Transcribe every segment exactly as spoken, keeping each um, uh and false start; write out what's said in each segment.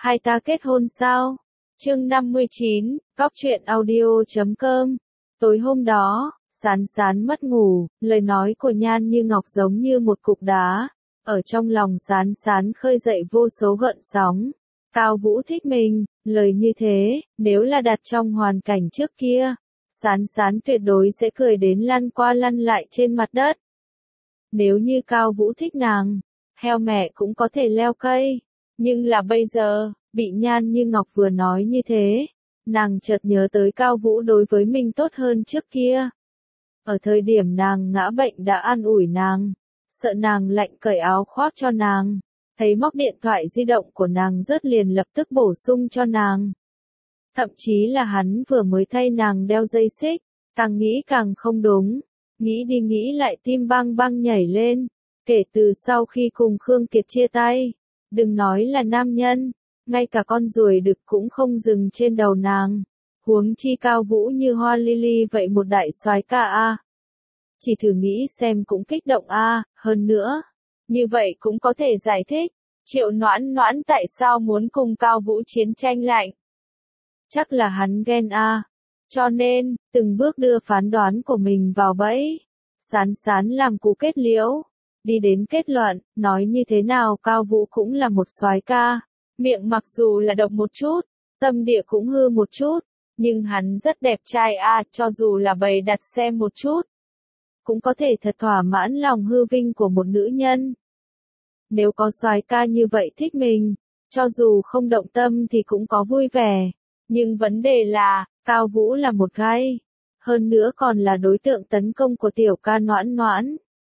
Hai ta kết hôn sao? Chương năm mươi chín, cóc truyện audio chấm com. Tối hôm đó, Sán Sán mất ngủ, lời nói của Nhan Như Ngọc giống như một cục đá, ở trong lòng Sán Sán khơi dậy vô số gợn sóng. Cao Vũ thích mình, lời như thế, nếu là đặt trong hoàn cảnh trước kia, Sán Sán tuyệt đối sẽ cười đến lăn qua lăn lại trên mặt đất. Nếu như Cao Vũ thích nàng, heo mẹ cũng có thể leo cây, nhưng là bây giờ, bị Nhan Như Ngọc vừa nói như thế, nàng chợt nhớ tới Cao Vũ đối với mình tốt hơn trước kia. Ở thời điểm nàng ngã bệnh đã an ủi nàng, sợ nàng lạnh cởi áo khoác cho nàng, thấy móc điện thoại di động của nàng rớt liền lập tức bổ sung cho nàng. Thậm chí là hắn vừa mới thay nàng đeo dây xích, càng nghĩ càng không đúng, nghĩ đi nghĩ lại tim bang bang nhảy lên, kể từ sau khi cùng Khương Kiệt chia tay, đừng nói là nam nhân, ngay cả con ruồi đực cũng không dừng trên đầu nàng, huống chi Cao Vũ như hoa lily vậy một đại soái ca a. Chỉ thử nghĩ xem cũng kích động a, hơn nữa, như vậy cũng có thể giải thích, Triệu Noãn Noãn tại sao muốn cùng Cao Vũ chiến tranh lạnh. Chắc là hắn ghen a, cho nên, từng bước đưa phán đoán của mình vào bẫy. Sán Sán làm cú kết liễu, đi đến kết luận, nói như thế nào Cao Vũ cũng là một soái ca, miệng mặc dù là độc một chút, tâm địa cũng hư một chút, nhưng hắn rất đẹp trai a, cho dù là bày đặt xem một chút, cũng có thể thật thỏa mãn lòng hư vinh của một nữ nhân. Nếu có soái ca như vậy thích mình, cho dù không động tâm thì cũng có vui vẻ, nhưng vấn đề là, Cao Vũ là một gay, hơn nữa còn là đối tượng tấn công của tiểu ca Noãn Noãn.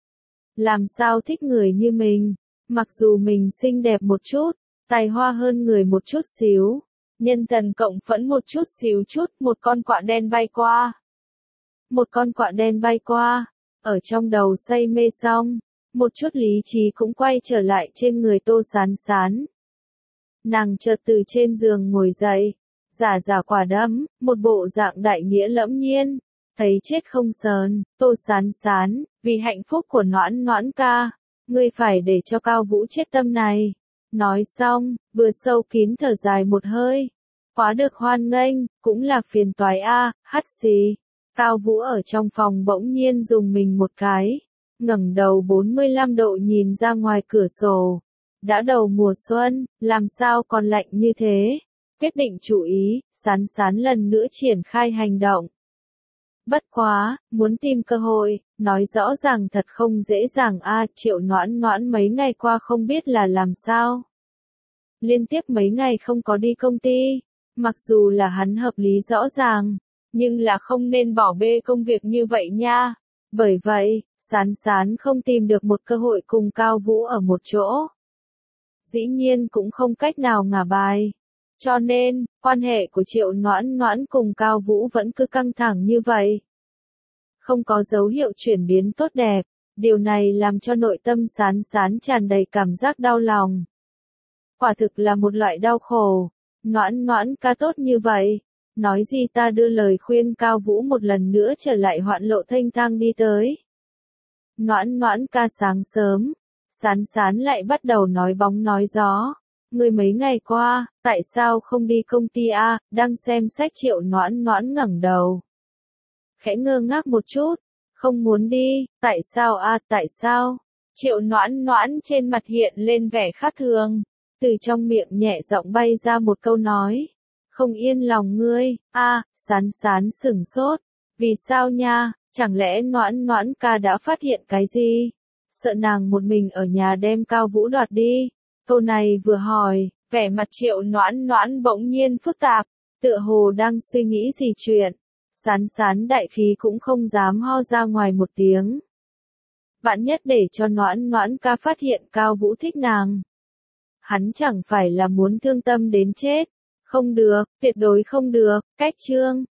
Làm sao thích người như mình, mặc dù mình xinh đẹp một chút, tài hoa hơn người một chút xíu, nhân thần cộng phẫn một chút xíu chút, một con quạ đen bay qua. Một con quạ đen bay qua, ở trong đầu say mê xong, một chút lý trí cũng quay trở lại trên người Tô Sán Sán. Nàng chợt từ trên giường ngồi dậy, giả giả quả đấm, một bộ dạng đại nghĩa lẫm nhiên, thấy chết không sờn, Tô Sán Sán, vì hạnh phúc của Noãn Noãn ca, ngươi phải để cho Cao Vũ chết tâm này. Nói xong, vừa sâu kín thở dài một hơi, khóa được hoan nghênh, cũng là phiền toái a, hắt xì. Cao Vũ ở trong phòng bỗng nhiên dùng mình một cái, ngẩng đầu bốn mươi lăm độ nhìn ra ngoài cửa sổ. Đã đầu mùa xuân, làm sao còn lạnh như thế? Quyết định chú ý, Sán Sán lần nữa triển khai hành động. Bất quá, muốn tìm cơ hội, nói rõ ràng thật không dễ dàng a, Triệu Noãn Noãn mấy ngày qua không biết là làm sao. Liên tiếp mấy ngày không có đi công ty, mặc dù là hắn hợp lý rõ ràng, nhưng là không nên bỏ bê công việc như vậy nha. Bởi vậy, Sán Sán không tìm được một cơ hội cùng Cao Vũ ở một chỗ. Dĩ nhiên cũng không cách nào ngả bài. Cho nên, quan hệ của Triệu Noãn Noãn cùng Cao Vũ vẫn cứ căng thẳng như vậy. Không có dấu hiệu chuyển biến tốt đẹp, điều này làm cho nội tâm Sán Sán tràn đầy cảm giác đau lòng. Quả thực là một loại đau khổ, Noãn Noãn ca tốt như vậy, nói gì ta đưa lời khuyên Cao Vũ một lần nữa trở lại hoạn lộ thanh thang đi tới. Noãn Noãn ca sáng sớm, Sán Sán lại bắt đầu nói bóng nói gió. Người mấy ngày qua, tại sao không đi công ty a? Đang xem sách Triệu Noãn Noãn ngẩng đầu. Khẽ ngơ ngác một chút, không muốn đi, tại sao a? Tại sao? Triệu Noãn Noãn trên mặt hiện lên vẻ khác thường, từ trong miệng nhẹ giọng bay ra một câu nói. Không yên lòng ngươi, a, Sán Sán sửng sốt. Vì sao nha, chẳng lẽ Noãn Noãn ca đã phát hiện cái gì? Sợ nàng một mình ở nhà đem Cao Vũ đoạt đi. Câu này vừa hỏi, vẻ mặt Triệu Noãn Noãn bỗng nhiên phức tạp, tựa hồ đang suy nghĩ gì chuyện. Sán Sán đại khí cũng không dám ho ra ngoài một tiếng. Vạn nhất để cho Noãn Noãn ca phát hiện Cao Vũ thích nàng. Hắn chẳng phải là muốn thương tâm đến chết. Không được, tuyệt đối không được, cách chương.